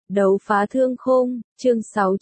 Đấu phá thương khung, chương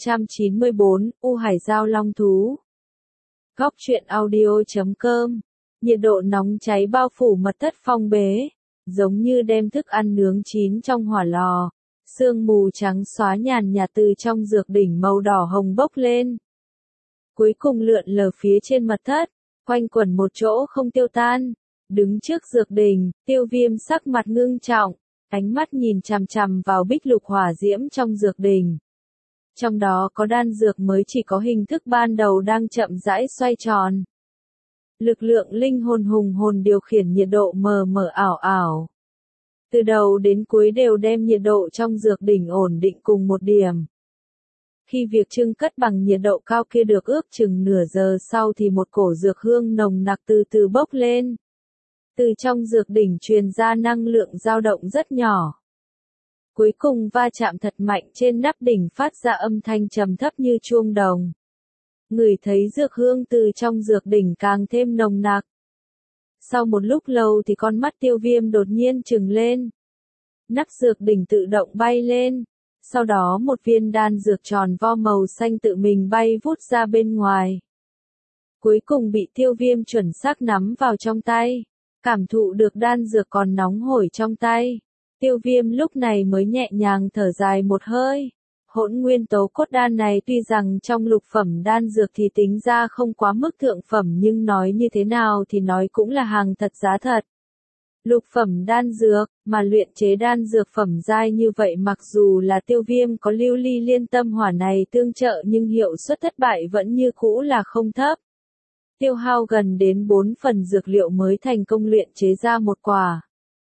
694, U Hải Giao Long Thú. Góc truyện audio.com. Nhiệt độ nóng cháy bao phủ mật thất phong bế, giống như đem thức ăn nướng chín trong hỏa lò. Sương mù trắng xóa nhàn nhạt từ trong dược đỉnh màu đỏ hồng bốc lên. Cuối cùng lượn lờ phía trên mật thất, quanh quẩn một chỗ không tiêu tan. Đứng trước dược đỉnh, Tiêu Viêm sắc mặt ngưng trọng, ánh mắt nhìn chằm chằm vào bích lục hỏa diễm trong dược đỉnh. Trong đó có đan dược mới chỉ có hình thức ban đầu đang chậm rãi xoay tròn. Lực lượng linh hồn hùng hồn điều khiển nhiệt độ mờ mờ ảo ảo. Từ đầu đến cuối đều đem nhiệt độ trong dược đỉnh ổn định cùng một điểm. Khi việc trưng cất bằng nhiệt độ cao kia được ước chừng nửa giờ sau thì một cổ dược hương nồng nặc từ từ bốc lên. Từ trong dược đỉnh truyền ra năng lượng dao động rất nhỏ. Cuối cùng va chạm thật mạnh trên nắp đỉnh phát ra âm thanh trầm thấp như chuông đồng. Ngửi thấy dược hương từ trong dược đỉnh càng thêm nồng nặc. Sau một lúc lâu thì con mắt Tiêu Viêm đột nhiên trừng lên. Nắp dược đỉnh tự động bay lên. Sau đó một viên đan dược tròn vo màu xanh tự mình bay vút ra bên ngoài. Cuối cùng bị Tiêu Viêm chuẩn xác nắm vào trong tay. Cảm thụ được đan dược còn nóng hổi trong tay. Tiêu Viêm lúc này mới nhẹ nhàng thở dài một hơi. Hỗn nguyên tố cốt đan này tuy rằng trong lục phẩm đan dược thì tính ra không quá mức thượng phẩm nhưng nói như thế nào thì nói cũng là hàng thật giá thật. Lục phẩm đan dược, mà luyện chế đan dược phẩm giai như vậy mặc dù là Tiêu Viêm có lưu ly liên tâm hỏa này tương trợ nhưng hiệu suất thất bại vẫn như cũ là không thấp. Tiêu hao gần đến 4 phần dược liệu mới thành công luyện chế ra một quả.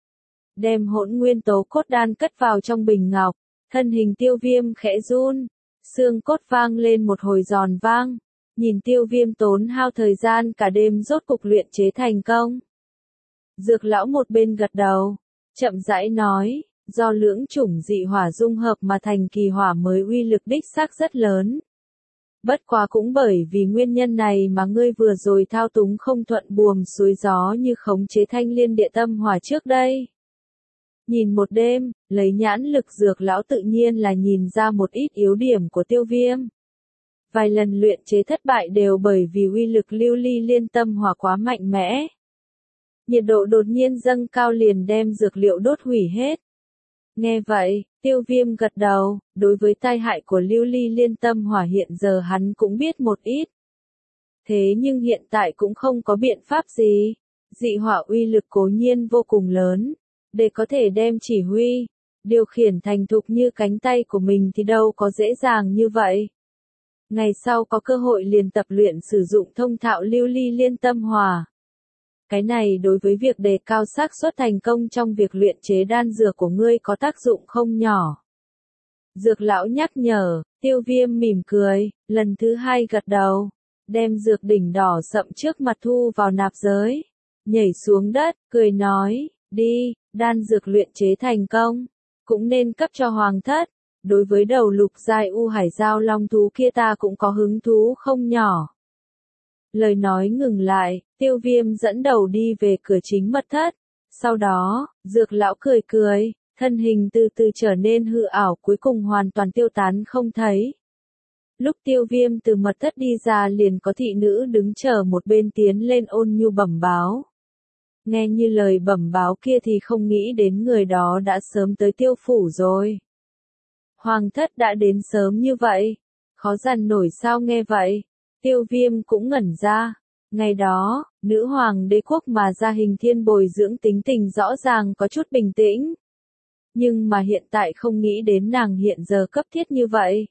Đem hỗn nguyên tố cốt đan cất vào trong bình ngọc, thân hình Tiêu Viêm khẽ run, xương cốt vang lên một hồi giòn vang, nhìn Tiêu Viêm tốn hao thời gian cả đêm rốt cục luyện chế thành công. Dược lão một bên gật đầu, chậm rãi nói, do lưỡng chủng dị hỏa dung hợp mà thành kỳ hỏa mới uy lực đích xác rất lớn. Bất quá cũng bởi vì nguyên nhân này mà ngươi vừa rồi thao túng không thuận buồm xuôi gió như khống chế thanh liên địa tâm hỏa trước đây. Nhìn một đêm, lấy nhãn lực dược lão tự nhiên là nhìn ra một ít yếu điểm của Tiêu Viêm. Vài lần luyện chế thất bại đều bởi vì uy lực lưu ly liên tâm hỏa quá mạnh mẽ. Nhiệt độ đột nhiên dâng cao liền đem dược liệu đốt hủy hết. Nghe vậy, Tiêu Viêm gật đầu, đối với tai hại của lưu ly liên tâm hỏa hiện giờ hắn cũng biết một ít. Thế nhưng hiện tại cũng không có biện pháp gì. Dị hỏa uy lực cố nhiên vô cùng lớn. Để có thể đem chỉ huy, điều khiển thành thục như cánh tay của mình thì đâu có dễ dàng như vậy. Ngày sau có cơ hội liền tập luyện sử dụng thông thạo lưu ly liên tâm hỏa. Cái này đối với việc đề cao xác suất thành công trong việc luyện chế đan dược của ngươi có tác dụng không nhỏ. Dược lão nhắc nhở, Tiêu Viêm mỉm cười, lần thứ hai gật đầu, đem dược đỉnh đỏ sậm trước mặt thu vào nạp giới, nhảy xuống đất, cười nói, đi, đan dược luyện chế thành công, cũng nên cấp cho hoàng thất, đối với đầu lục giai U Hải Giao Long Thú kia ta cũng có hứng thú không nhỏ. Lời nói ngừng lại, Tiêu Viêm dẫn đầu đi về cửa chính mật thất. Sau đó, dược lão cười cười, thân hình từ từ trở nên hư ảo cuối cùng hoàn toàn tiêu tán không thấy. Lúc Tiêu Viêm từ mật thất đi ra liền có thị nữ đứng chờ một bên tiến lên ôn nhu bẩm báo. Nghe như lời bẩm báo kia thì không nghĩ đến người đó đã sớm tới Tiêu phủ rồi. Hoàng thất đã đến sớm như vậy, khó dằn nổi sao nghe vậy. Tiêu Viêm cũng ngẩn ra. Ngày đó, nữ hoàng đế quốc mà ra hình thiên bồi dưỡng tính tình rõ ràng có chút bình tĩnh. Nhưng mà hiện tại không nghĩ đến nàng hiện giờ cấp thiết như vậy.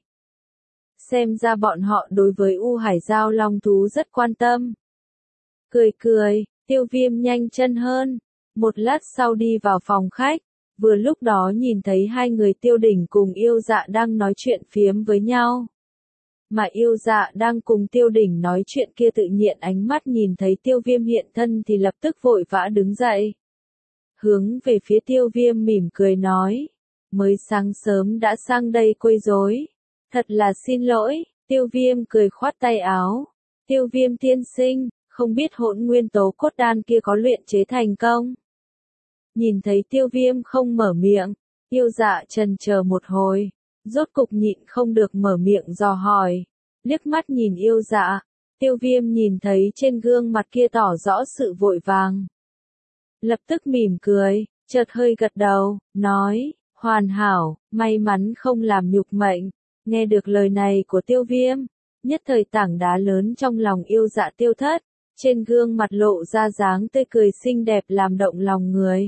Xem ra bọn họ đối với U Hải Giao Long Thú rất quan tâm. Cười cười, Tiêu Viêm nhanh chân hơn. Một lát sau đi vào phòng khách. Vừa lúc đó nhìn thấy hai người Tiêu Đỉnh cùng Yêu Dạ đang nói chuyện phiếm với nhau. Mà Yêu Dạ đang cùng Tiêu Đỉnh nói chuyện kia tự nhiên ánh mắt nhìn thấy Tiêu Viêm hiện thân thì lập tức vội vã đứng dậy. Hướng về phía Tiêu Viêm mỉm cười nói. Mới sáng sớm đã sang đây quấy rối. Thật là xin lỗi, Tiêu Viêm cười khoát tay áo. Tiêu Viêm tiên sinh, không biết hỗn nguyên tố cốt đan kia có luyện chế thành công. Nhìn thấy Tiêu Viêm không mở miệng, Yêu Dạ chần chờ một hồi. rốt cục nhịn không được mở miệng dò hỏi, liếc mắt nhìn Yêu Dạ. Tiêu Viêm nhìn thấy trên gương mặt kia tỏ rõ sự vội vàng. Lập tức mỉm cười, chợt hơi gật đầu, nói, hoàn hảo, may mắn không làm nhục mệnh. Nghe được lời này của Tiêu Viêm, nhất thời tảng đá lớn trong lòng Yêu Dạ tiêu thất, trên gương mặt lộ ra dáng tươi cười xinh đẹp làm động lòng người.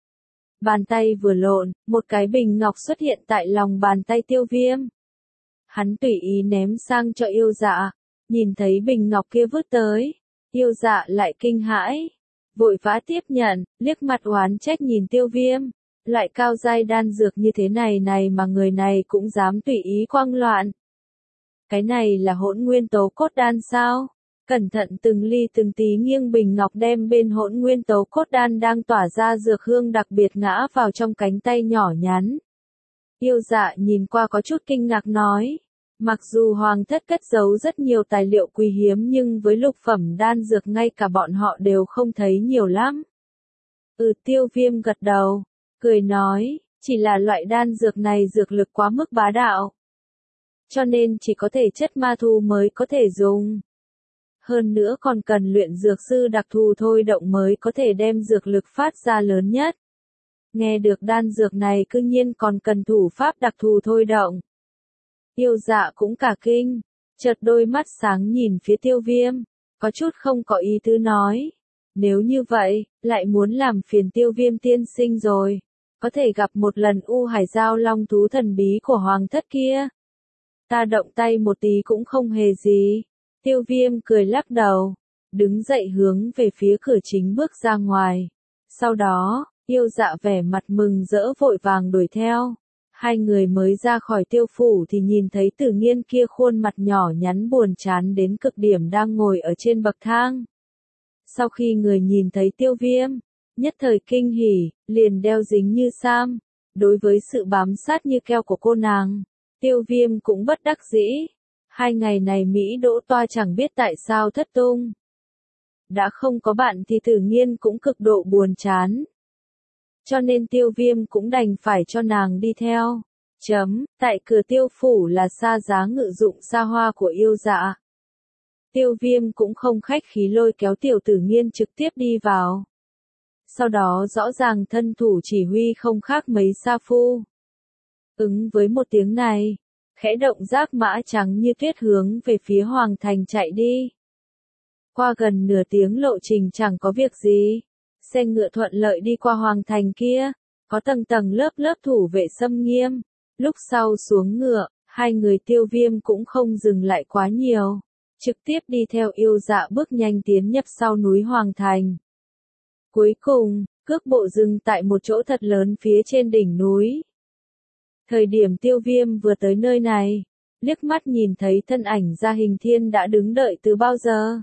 Bàn tay vừa lộn, một cái bình ngọc xuất hiện tại lòng bàn tay Tiêu Viêm. Hắn tùy ý ném sang cho Yêu Dạ, nhìn thấy bình ngọc kia vứt tới, Yêu Dạ lại kinh hãi, vội vã tiếp nhận, liếc mặt oán trách nhìn Tiêu Viêm, loại cao giai đan dược như thế này mà người này cũng dám tùy ý quăng loạn. Cái này là hỗn nguyên tố cốt đan sao? Cẩn thận từng ly từng tí nghiêng bình ngọc đem bên hỗn nguyên tố cốt đan đang tỏa ra dược hương đặc biệt ngã vào trong cánh tay nhỏ nhắn. Yêu Dạ nhìn qua có chút kinh ngạc nói, mặc dù hoàng thất cất giấu rất nhiều tài liệu quý hiếm nhưng với lục phẩm đan dược ngay cả bọn họ đều không thấy nhiều lắm. Tiêu Viêm gật đầu, cười nói, chỉ là loại đan dược này dược lực quá mức bá đạo. Cho nên chỉ có thể chất ma thú mới có thể dùng. Hơn nữa còn cần luyện dược sư đặc thù thôi động mới có thể đem dược lực phát ra lớn nhất. Nghe được đan dược này cư nhiên còn cần thủ pháp đặc thù thôi động. Yêu Dạ cũng cả kinh, chợt đôi mắt sáng nhìn phía Tiêu Viêm, có chút không có ý tứ nói. Nếu như vậy, lại muốn làm phiền Tiêu Viêm tiên sinh rồi, có thể gặp một lần U Hải Giao Long thú thần bí của hoàng thất kia. Ta động tay một tí cũng không hề gì. Tiêu Viêm cười lắc đầu, đứng dậy hướng về phía cửa chính bước ra ngoài. Sau đó, Yêu Dạ vẻ mặt mừng rỡ vội vàng đuổi theo. Hai người mới ra khỏi Tiêu phủ thì nhìn thấy Tử Nghiên kia khuôn mặt nhỏ nhắn buồn chán đến cực điểm đang ngồi ở trên bậc thang. Sau khi người nhìn thấy Tiêu Viêm, nhất thời kinh hỉ, liền đeo dính như sam. Đối với sự bám sát như keo của cô nàng, Tiêu Viêm cũng bất đắc dĩ. 2 ngày này Mỹ Đỗ Toa chẳng biết tại sao thất tung. Đã không có bạn thì Tử Nghiên cũng cực độ buồn chán. Cho nên Tiêu Viêm cũng đành phải cho nàng đi theo. Tại cửa Tiêu phủ là xa giá ngự dụng xa hoa của Yêu Dạ. Tiêu Viêm cũng không khách khí lôi kéo Tiểu Tử Nghiên trực tiếp đi vào. Sau đó rõ ràng thân thủ chỉ huy không khác mấy sa phu. Ứng với một tiếng này, khẽ động giác mã trắng như tuyết hướng về phía Hoàng Thành chạy đi. Qua gần nửa tiếng lộ trình chẳng có việc gì, xe ngựa thuận lợi đi qua Hoàng Thành kia, có tầng tầng lớp lớp thủ vệ xâm nghiêm. Lúc sau xuống ngựa, hai người Tiêu Viêm cũng không dừng lại quá nhiều, trực tiếp đi theo Yêu Dạ bước nhanh tiến nhập sau núi Hoàng Thành. Cuối cùng, cước bộ dừng tại một chỗ thật lớn phía trên đỉnh núi. Thời điểm Tiêu Viêm vừa tới nơi này, liếc mắt nhìn thấy thân ảnh Gia Hình Thiên đã đứng đợi từ bao giờ.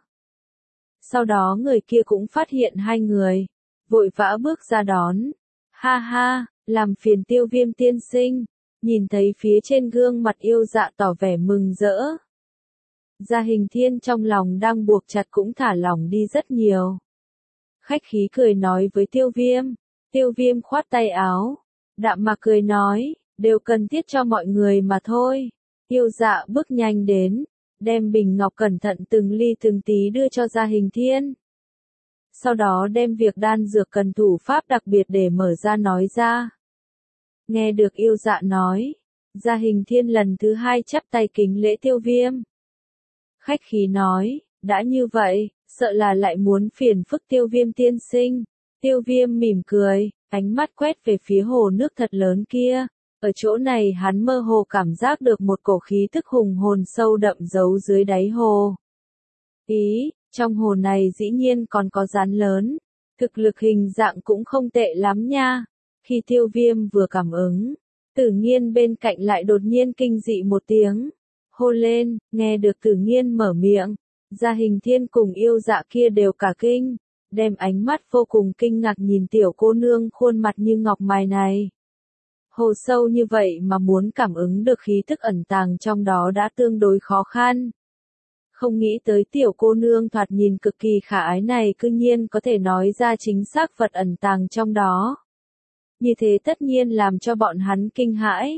Sau đó người kia cũng phát hiện hai người, vội vã bước ra đón. Ha ha, làm phiền Tiêu Viêm tiên sinh, nhìn thấy phía trên gương mặt Yêu Dạ tỏ vẻ mừng rỡ. Gia Hình Thiên trong lòng đang buộc chặt cũng thả lỏng đi rất nhiều. Khách khí cười nói với Tiêu Viêm khoát tay áo, đạm mạc cười nói, đều cần thiết cho mọi người mà thôi. Yêu Dạ bước nhanh đến, đem bình ngọc cẩn thận từng ly từng tí đưa cho Gia Hình Thiên. Sau đó đem việc đan dược cần thủ pháp đặc biệt để mở ra nói ra. Nghe được Yêu Dạ nói, Gia Hình Thiên lần thứ hai chắp tay kính lễ Tiêu Viêm. Khách khí nói, đã như vậy, sợ là lại muốn phiền phức Tiêu Viêm tiên sinh. Tiêu Viêm mỉm cười, ánh mắt quét về phía hồ nước thật lớn kia. Ở chỗ này hắn mơ hồ cảm giác được một cổ khí tức hùng hồn sâu đậm giấu dưới đáy hồ. Trong hồ này dĩ nhiên còn có rắn lớn, thực lực hình dạng cũng không tệ lắm nha. Khi Tiêu Viêm vừa cảm ứng, Tử Nghiên bên cạnh lại đột nhiên kinh dị một tiếng, hô lên. Nghe được Tử Nghiên mở miệng, Gia Hình Thiên cùng Yêu Dạ kia đều cả kinh, đem ánh mắt vô cùng kinh ngạc nhìn tiểu cô nương khuôn mặt như ngọc mài này. Hồ sâu như vậy mà muốn cảm ứng được khí thức ẩn tàng trong đó đã tương đối khó khăn. Không nghĩ tới tiểu cô nương thoạt nhìn cực kỳ khả ái này cư nhiên có thể nói ra chính xác vật ẩn tàng trong đó. Như thế tất nhiên làm cho bọn hắn kinh hãi.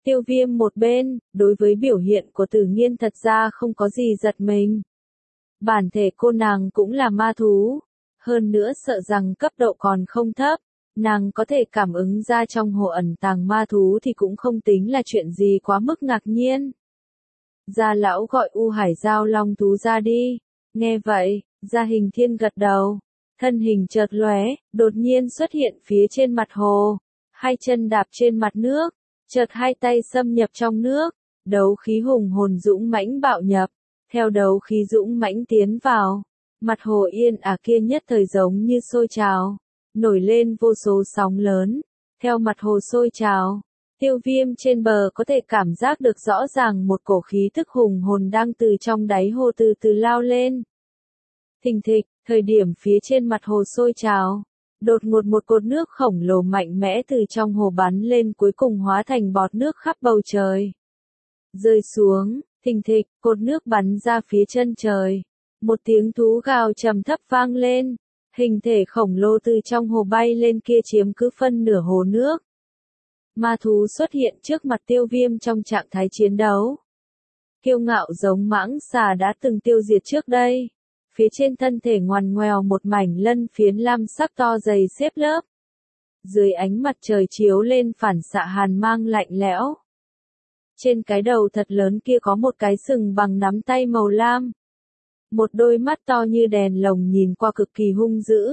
Tiêu Viêm một bên, đối với biểu hiện của Tử Nghiên thật ra không có gì giật mình. Bản thể cô nàng cũng là ma thú, hơn nữa sợ rằng cấp độ còn không thấp, nàng có thể cảm ứng ra trong hồ ẩn tàng ma thú thì cũng không tính là chuyện gì quá mức ngạc nhiên. Gia lão gọi U Hải Giao Long thú ra đi. Nghe vậy, Gia Hình Thiên gật đầu, thân hình chợt lóe, đột nhiên xuất hiện phía trên mặt hồ, hai chân đạp trên mặt nước, chợt hai tay xâm nhập trong nước, đấu khí hùng hồn dũng mãnh bạo nhập, theo đấu khí dũng mãnh tiến vào, mặt hồ yên ả kia nhất thời giống như sôi trào, nổi lên vô số sóng lớn, theo mặt hồ sôi trào. Tiêu Viêm trên bờ có thể cảm giác được rõ ràng một cổ khí tức hùng hồn đang từ trong đáy hồ từ từ lao lên. Thình thịch, thời điểm phía trên mặt hồ sôi trào, đột ngột một cột nước khổng lồ mạnh mẽ từ trong hồ bắn lên cuối cùng hóa thành bọt nước khắp bầu trời. Rơi xuống, thình thịch, cột nước bắn ra phía chân trời. Một tiếng thú gào trầm thấp vang lên, hình thể khổng lồ từ trong hồ bay lên kia chiếm cứ phân nửa hồ nước. Ma thú xuất hiện trước mặt Tiêu Viêm trong trạng thái chiến đấu. Kiêu ngạo giống mãng xà đã từng tiêu diệt trước đây. Phía trên thân thể ngoằn ngoèo một mảnh lân phiến lam sắc to dày xếp lớp. Dưới ánh mặt trời chiếu lên phản xạ hàn mang lạnh lẽo. Trên cái đầu thật lớn kia có một cái sừng bằng nắm tay màu lam. Một đôi mắt to như đèn lồng nhìn qua cực kỳ hung dữ.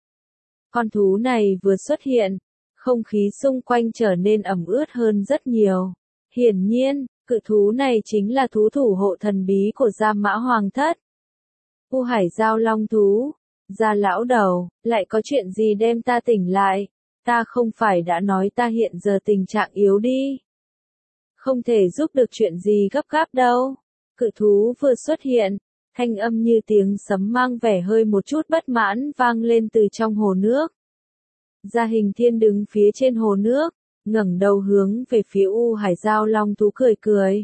Con thú này vừa xuất hiện, không khí xung quanh trở nên ẩm ướt hơn rất nhiều. Hiển nhiên, cự thú này chính là thú thủ hộ thần bí của Gia Mã Hoàng Thất. U Hải Giao Long thú, Gia lão đầu, lại có chuyện gì đem ta tỉnh lại? Ta không phải đã nói ta hiện giờ tình trạng yếu đi. Không thể giúp được chuyện gì gấp gáp đâu. Cự thú vừa xuất hiện, thanh âm như tiếng sấm mang vẻ hơi một chút bất mãn vang lên từ trong hồ nước. Gia Hình Thiên đứng phía trên hồ nước, ngẩng đầu hướng về phía U Hải Giao Long thú cười cười.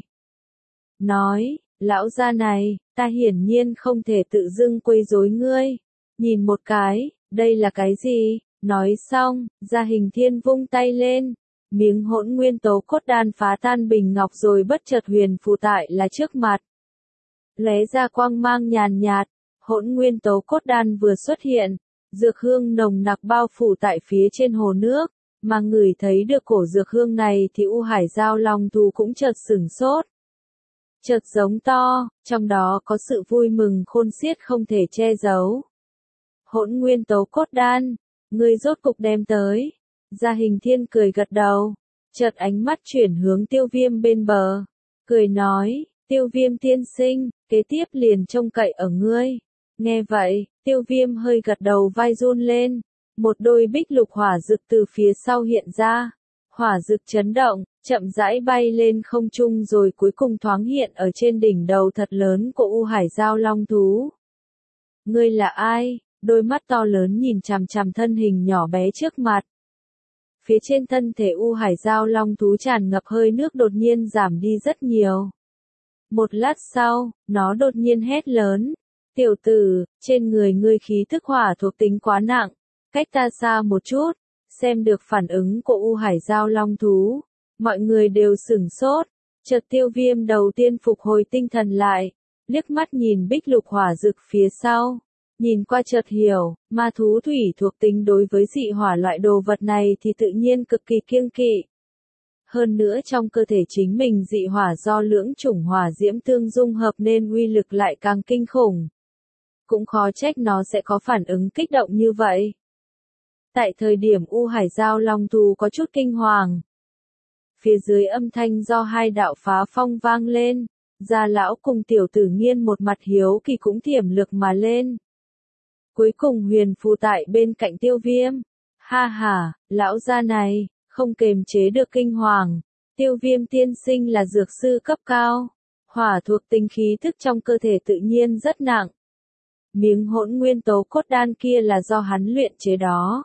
Nói, lão gia này, ta hiển nhiên không thể tự dưng quấy rối ngươi. Nhìn một cái, đây là cái gì? Nói xong, Gia Hình Thiên vung tay lên. Miếng hỗn nguyên tố cốt đan phá tan bình ngọc rồi bất chợt huyền phù tại là trước mặt. Lóe ra quang mang nhàn nhạt, hỗn nguyên tố cốt đan vừa xuất hiện, dược hương nồng nặc bao phủ tại phía trên hồ nước, mà người thấy được cổ dược hương này thì U Hải Giao Long thú cũng chợt sửng sốt. Chợt giống to, trong đó có sự vui mừng khôn xiết không thể che giấu. Hỗn nguyên tố cốt đan, ngươi rốt cục đem tới. Gia Hình Thiên cười gật đầu, chợt ánh mắt chuyển hướng Tiêu Viêm bên bờ, cười nói, Tiêu Viêm tiên sinh, kế tiếp liền trông cậy ở ngươi. Nghe vậy, Tiêu Viêm hơi gật đầu vai run lên, một đôi bích lục hỏa dực từ phía sau hiện ra, hỏa dực chấn động, chậm rãi bay lên không trung rồi cuối cùng thoáng hiện ở trên đỉnh đầu thật lớn của U Hải Giao Long thú. Ngươi là ai? Đôi mắt to lớn nhìn chằm chằm thân hình nhỏ bé trước mặt. Phía trên thân thể U Hải Giao Long thú tràn ngập hơi nước đột nhiên giảm đi rất nhiều. Một lát sau, nó đột nhiên hét lớn. Tiểu tử, trên người ngươi khí tức hỏa thuộc tính quá nặng. Cách ta xa một chút, xem được phản ứng của U Hải Giao Long thú. Mọi người đều sửng sốt. Chợt Tiêu Viêm đầu tiên phục hồi tinh thần lại. Liếc mắt nhìn bích lục hỏa dực phía sau. Nhìn qua chợt hiểu, ma thú thủy thuộc tính đối với dị hỏa loại đồ vật này thì tự nhiên cực kỳ kiêng kỵ. Hơn nữa trong cơ thể chính mình dị hỏa do lưỡng chủng hỏa diễm tương dung hợp nên uy lực lại càng kinh khủng. Cũng khó trách nó sẽ có phản ứng kích động như vậy. Tại thời điểm U Hải Giao Long thú có chút kinh hoàng. Phía dưới âm thanh do hai đạo phá phong vang lên, Gia lão cùng Tiểu Tử Nghiên một mặt hiếu kỳ cũng thiểm lực mà lên. Cuối cùng huyền phù tại bên cạnh Tiêu Viêm. Ha ha, lão gia này, không kềm chế được kinh hoàng. Tiêu Viêm tiên sinh là dược sư cấp cao. Hỏa thuộc tính khí thức trong cơ thể tự nhiên rất nặng. Miếng hỗn nguyên tố cốt đan kia là do hắn luyện chế đó.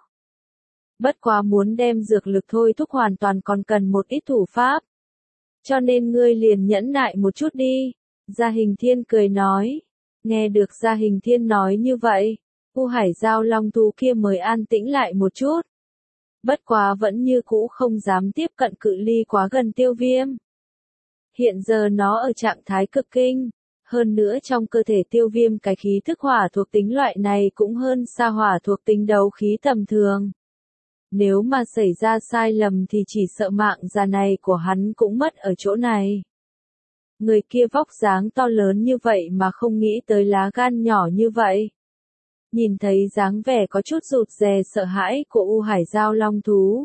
Bất quá muốn đem dược lực thôi thúc hoàn toàn còn cần một ít thủ pháp. Cho nên ngươi liền nhẫn nại một chút đi. Gia Hình Thiên cười nói. Nghe được Gia Hình Thiên nói như vậy, U Hải Giao Long thú kia mới an tĩnh lại một chút. Bất quá vẫn như cũ không dám tiếp cận cự ly quá gần Tiêu Viêm. Hiện giờ nó ở trạng thái cực kinh, hơn nữa trong cơ thể Tiêu Viêm cái khí thức hỏa thuộc tính loại này cũng hơn xa hỏa thuộc tính đấu khí tầm thường. Nếu mà xảy ra sai lầm thì chỉ sợ mạng già này của hắn cũng mất ở chỗ này. Người kia vóc dáng to lớn như vậy mà không nghĩ tới lá gan nhỏ như vậy. Nhìn thấy dáng vẻ có chút rụt rè sợ hãi của U Hải Giao Long thú.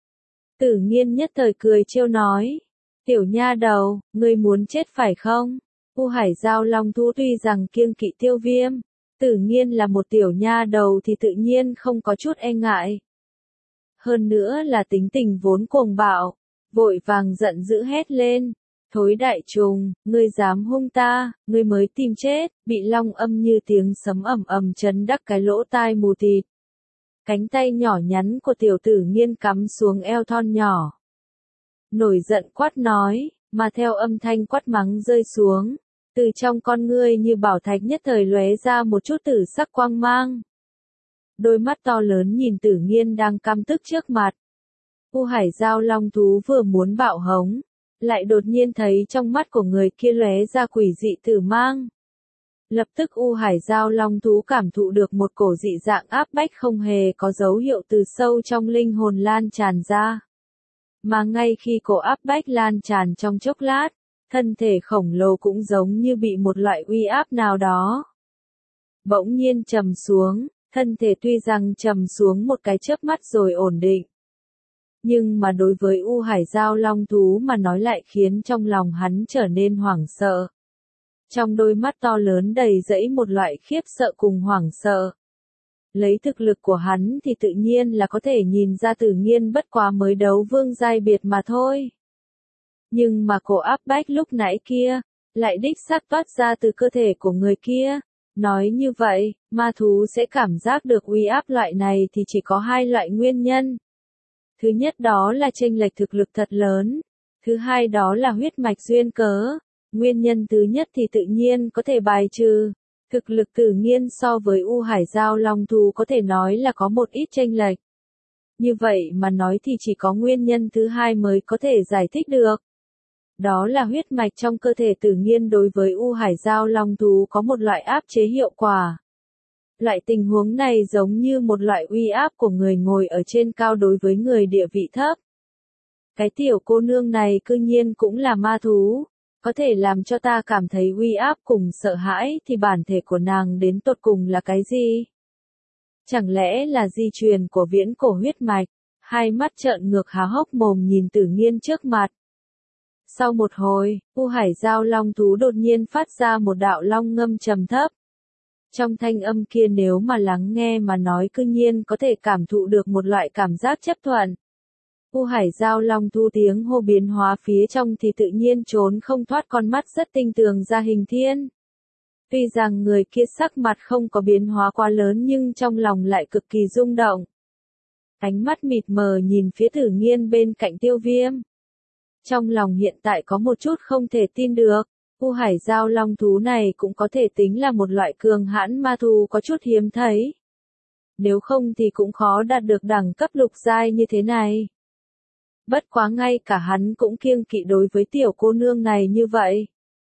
Tử Nghiên nhất thời cười trêu nói. Tiểu nha đầu, ngươi muốn chết phải không? U Hải Giao Long thú tuy rằng kiêng kỵ Tiêu Viêm. Tử Nghiên là một tiểu nha đầu thì tự nhiên không có chút e ngại. Hơn nữa là tính tình vốn cuồng bạo, vội vàng giận dữ hét lên. Thối đại trùng, ngươi dám hung ta, ngươi mới tìm chết, bị long âm như tiếng sấm ầm ầm chấn đắc cái lỗ tai mù tịt. Cánh tay nhỏ nhắn của tiểu Tử Nghiên cắm xuống eo thon nhỏ. Nổi giận quát nói, mà theo âm thanh quát mắng rơi xuống, từ trong con ngươi như bảo thạch nhất thời lóe ra một chút tử sắc quang mang. Đôi mắt to lớn nhìn Tử Nghiên đang căm tức trước mặt. U Hải Giao Long thú vừa muốn bạo hống, lại đột nhiên thấy trong mắt của người kia lóe ra quỷ dị tử mang. Lập tức U Hải Giao Long thú cảm thụ được một cổ dị dạng áp bách không hề có dấu hiệu từ sâu trong linh hồn lan tràn ra. Mà ngay khi cổ áp bách lan tràn trong chốc lát, thân thể khổng lồ cũng giống như bị một loại uy áp nào đó bỗng nhiên trầm xuống, thân thể tuy rằng trầm xuống một cái chớp mắt rồi ổn định. Nhưng mà đối với U Hải Giao Long thú mà nói lại khiến trong lòng hắn trở nên hoảng sợ. Trong đôi mắt to lớn đầy dẫy một loại khiếp sợ cùng hoảng sợ. Lấy thực lực của hắn thì tự nhiên là có thể nhìn ra Tử Nghiên bất quá mới đấu vương giai biệt mà thôi. Nhưng mà cổ áp bách lúc nãy kia, lại đích xác toát ra từ cơ thể của người kia. Nói như vậy, ma thú sẽ cảm giác được uy áp loại này thì chỉ có hai loại nguyên nhân. Thứ nhất đó là chênh lệch thực lực thật lớn. Thứ hai đó là huyết mạch duyên cớ. Nguyên nhân thứ nhất thì tự nhiên có thể bài trừ. Thực lực Tử Nghiên so với U Hải Giao Long thú có thể nói là có một ít chênh lệch. Như vậy mà nói thì chỉ có nguyên nhân thứ hai mới có thể giải thích được. Đó là huyết mạch trong cơ thể Tử Nghiên đối với U Hải Giao Long thú có một loại áp chế hiệu quả. Loại tình huống này giống như một loại uy áp của người ngồi ở trên cao đối với người địa vị thấp. Cái tiểu cô nương này cư nhiên cũng là ma thú, có thể làm cho ta cảm thấy uy áp cùng sợ hãi thì bản thể của nàng đến tột cùng là cái gì? Chẳng lẽ là di truyền của viễn cổ huyết mạch? Hai mắt trợn ngược há hốc mồm nhìn Tử Nghiên trước mặt. Sau một hồi, U Hải Giao Long thú đột nhiên phát ra một đạo long ngâm trầm thấp. Trong thanh âm kia nếu mà lắng nghe mà nói cư nhiên có thể cảm thụ được một loại cảm giác chấp thuận. U Hải Giao Long thú tiếng hô biến hóa phía trong thì tự nhiên trốn không thoát con mắt rất tinh tường ra hình thiên. Tuy rằng người kia sắc mặt không có biến hóa quá lớn nhưng trong lòng lại cực kỳ rung động. Ánh mắt mịt mờ nhìn phía Tử Nghiên bên cạnh Tiêu Viêm. Trong lòng hiện tại có một chút không thể tin được. U Hải Giao Long thú này cũng có thể tính là một loại cường hãn ma thú có chút hiếm thấy. Nếu không thì cũng khó đạt được đẳng cấp lục giai như thế này. Bất quá ngay cả hắn cũng kiêng kỵ đối với tiểu cô nương này như vậy.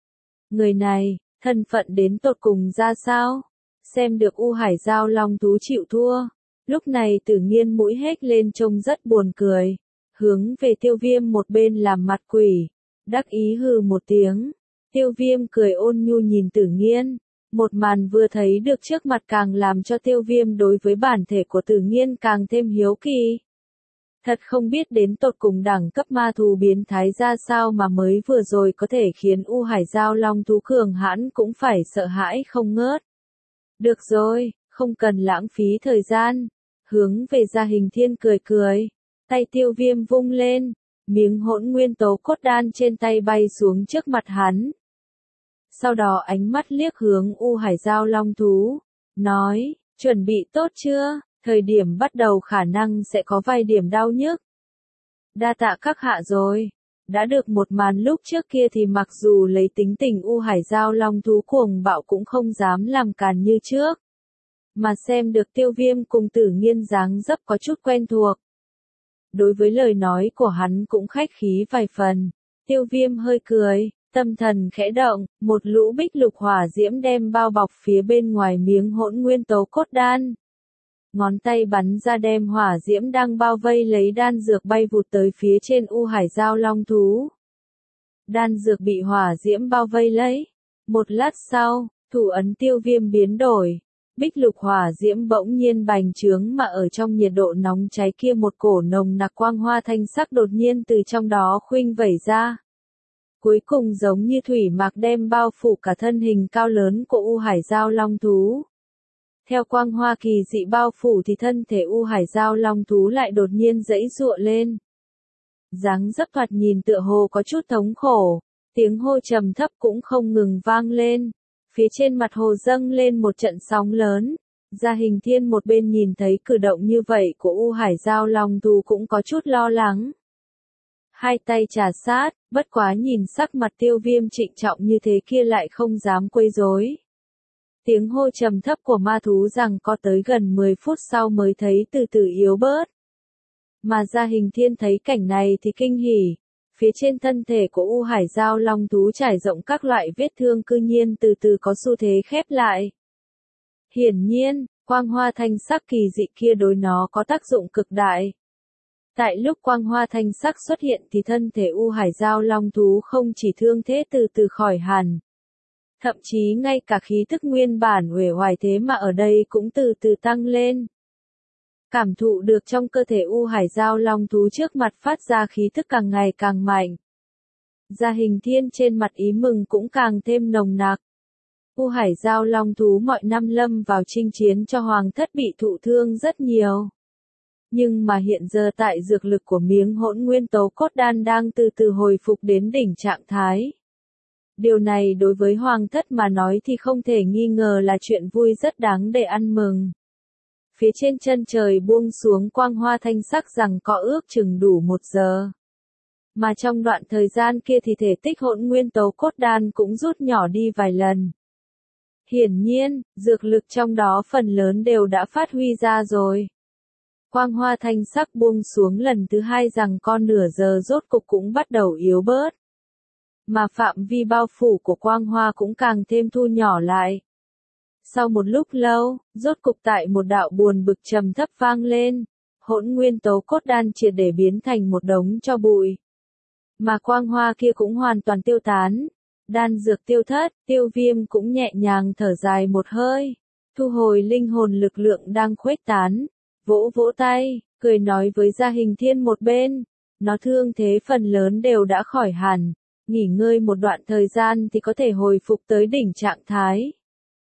Người này, thân phận đến tột cùng ra sao? Xem được U Hải Giao Long thú chịu thua. Lúc này Tử Nghiên mũi hét lên trông rất buồn cười. Hướng về Tiêu Viêm một bên làm mặt quỷ. Đắc ý hừ một tiếng. Tiêu Viêm cười ôn nhu nhìn Tử Nghiên. Một màn vừa thấy được trước mặt càng làm cho Tiêu Viêm đối với bản thể của Tử Nghiên càng thêm hiếu kỳ. Thật không biết đến tột cùng đẳng cấp ma thú biến thái ra sao mà mới vừa rồi có thể khiến U Hải Giao Long thú cường hãn cũng phải sợ hãi không ngớt. Được rồi, không cần lãng phí thời gian. Hướng về Gia Hình Thiên cười cười. Tay Tiêu Viêm vung lên. Miếng hỗn nguyên tố cốt đan trên tay bay xuống trước mặt hắn. Sau đó ánh mắt liếc hướng U Hải Giao Long thú. Nói, chuẩn bị tốt chưa? Thời điểm bắt đầu khả năng sẽ có vài điểm đau nhức. Đa tạ các hạ rồi. Đã được một màn lúc trước kia thì mặc dù lấy tính tình U Hải Giao Long thú cuồng bạo cũng không dám làm càn như trước. Mà xem được Tiêu Viêm cùng Tử Nghiên dáng dấp có chút quen thuộc. đối với lời nói của hắn cũng khách khí vài phần. Tiêu Viêm hơi cười, tâm thần khẽ động, một lũ bích lục hỏa diễm đem bao bọc phía bên ngoài miếng hỗn nguyên tố cốt đan. Ngón tay bắn ra đem hỏa diễm đang bao vây lấy đan dược bay vụt tới phía trên U Hải Giao Long thú. Đan dược bị hỏa diễm bao vây lấy. Một lát sau, thủ ấn Tiêu Viêm biến đổi. Bích lục hỏa diễm bỗng nhiên bành trướng mà ở trong nhiệt độ nóng cháy kia một cổ nồng nặc quang hoa thanh sắc đột nhiên từ trong đó khuynh vẩy ra. Cuối cùng giống như thủy mạc đem bao phủ cả thân hình cao lớn của U Hải Giao Long thú. Theo quang hoa kỳ dị bao phủ thì thân thể U Hải Giao Long thú lại đột nhiên giãy giụa lên. Dáng dấp thoạt nhìn tựa hồ có chút thống khổ, tiếng hô trầm thấp cũng không ngừng vang lên. Phía trên mặt hồ dâng lên một trận sóng lớn. Gia Hình Thiên một bên nhìn thấy cử động như vậy của U Hải Giao Long thú cũng có chút lo lắng. Hai tay trà sát, bất quá nhìn sắc mặt Tiêu Viêm trịnh trọng như thế kia lại không dám quấy rối. Tiếng hô trầm thấp của ma thú rằng có tới gần 10 phút sau mới thấy từ từ yếu bớt. Mà Gia Hình Thiên thấy cảnh này thì kinh hỉ. Phía trên thân thể của U Hải Giao Long thú trải rộng các loại vết thương cư nhiên từ từ có xu thế khép lại. Hiển nhiên, quang hoa thanh sắc kỳ dị kia đối nó có tác dụng cực đại. Tại lúc quang hoa thanh sắc xuất hiện thì thân thể U Hải Giao Long thú không chỉ thương thế từ từ khỏi hẳn. Thậm chí ngay cả khí thức nguyên bản uể oải thế mà ở đây cũng từ từ tăng lên. Cảm thụ được trong cơ thể U Hải Giao Long thú trước mặt phát ra khí thức càng ngày càng mạnh. Gia Hình Thiên trên mặt ý mừng cũng càng thêm nồng nặc. U Hải Giao Long thú mọi năm lâm vào chinh chiến cho hoàng thất bị thụ thương rất nhiều. Nhưng mà hiện giờ tại dược lực của miếng hỗn nguyên tố cốt đan đang từ từ hồi phục đến đỉnh trạng thái. Điều này đối với hoàng thất mà nói thì không thể nghi ngờ là chuyện vui rất đáng để ăn mừng. Phía trên chân trời buông xuống quang hoa thanh sắc rằng có ước chừng đủ 1 giờ. Mà trong đoạn thời gian kia thì thể tích hỗn nguyên tố cốt đan cũng rút nhỏ đi vài lần. Hiển nhiên, dược lực trong đó phần lớn đều đã phát huy ra rồi. Quang hoa thanh sắc buông xuống lần thứ 2 rằng con nửa giờ rốt cục cũng bắt đầu yếu bớt. Mà phạm vi bao phủ của quang hoa cũng càng thêm thu nhỏ lại. Sau một lúc lâu, rốt cục tại một đạo buồn bực trầm thấp vang lên, hỗn nguyên tố cốt đan triệt để biến thành một đống tro bụi. Mà quang hoa kia cũng hoàn toàn tiêu tán, đan dược tiêu thất, Tiêu Viêm cũng nhẹ nhàng thở dài một hơi, thu hồi linh hồn lực lượng đang khuếch tán, vỗ vỗ tay, cười nói với Gia Hình Thiên một bên, nó thương thế phần lớn đều đã khỏi hẳn, nghỉ ngơi một đoạn thời gian thì có thể hồi phục tới đỉnh trạng thái.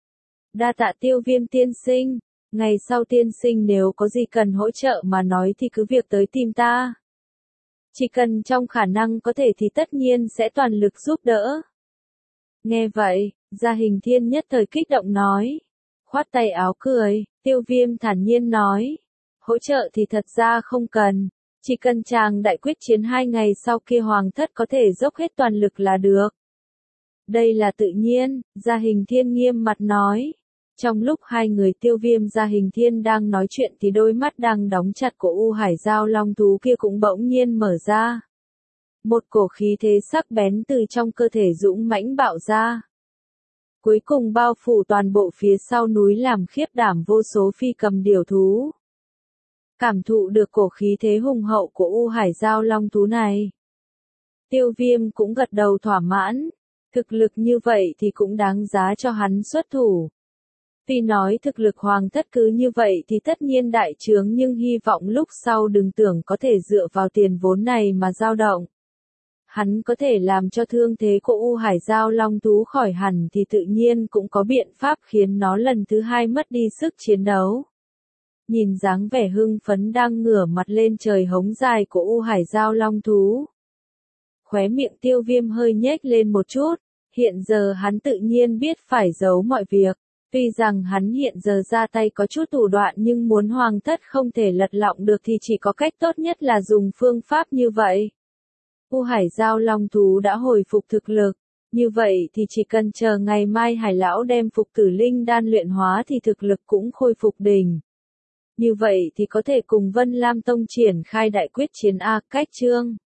Đa tạ Tiêu Viêm tiên sinh, ngày sau tiên sinh nếu có gì cần hỗ trợ mà nói thì cứ việc tới tìm ta. Chỉ cần trong khả năng có thể thì tất nhiên sẽ toàn lực giúp đỡ. Nghe vậy, Gia Hình Thiên nhất thời kích động nói. Khoát tay áo cười, Tiêu Viêm thản nhiên nói. Hỗ trợ thì thật ra không cần, chỉ cần chàng đại quyết chiến 2 ngày sau kia hoàng thất có thể dốc hết toàn lực là được. Đây là tự nhiên, Gia Hình Thiên nghiêm mặt nói. Trong lúc hai người Tiêu Viêm Gia Hình Thiên đang nói chuyện thì đôi mắt đang đóng chặt của U Hải Giao Long thú kia cũng bỗng nhiên mở ra. Một cổ khí thế sắc bén từ trong cơ thể dũng mãnh bạo ra. Cuối cùng bao phủ toàn bộ phía sau núi làm khiếp đảm vô số phi cầm điểu thú. Cảm thụ được cổ khí thế hùng hậu của U Hải Giao Long thú này. Tiêu Viêm cũng gật đầu thỏa mãn. Thực lực như vậy thì cũng đáng giá cho hắn xuất thủ. Tuy nói thực lực hoàng thất cứ như vậy thì tất nhiên đại trướng nhưng hy vọng lúc sau đừng tưởng có thể dựa vào tiền vốn này mà dao động. Hắn có thể làm cho thương thế của U Hải Giao Long thú khỏi hẳn thì tự nhiên cũng có biện pháp khiến nó lần thứ 2 mất đi sức chiến đấu. Nhìn dáng vẻ hưng phấn đang ngửa mặt lên trời hống dài của U Hải Giao Long thú. Khóe miệng Tiêu Viêm hơi nhếch lên một chút, hiện giờ hắn tự nhiên biết phải giấu mọi việc. Tuy rằng hắn hiện giờ ra tay có chút thủ đoạn nhưng muốn hoàng thất không thể lật lọng được thì chỉ có cách tốt nhất là dùng phương pháp như vậy. U Hải Giao Long thú đã hồi phục thực lực, như vậy thì chỉ cần chờ ngày mai Hải lão đem phục tử linh đan luyện hóa thì thực lực cũng khôi phục đỉnh. Như vậy thì có thể cùng Vân Lam Tông triển khai đại quyết chiến A cách chương.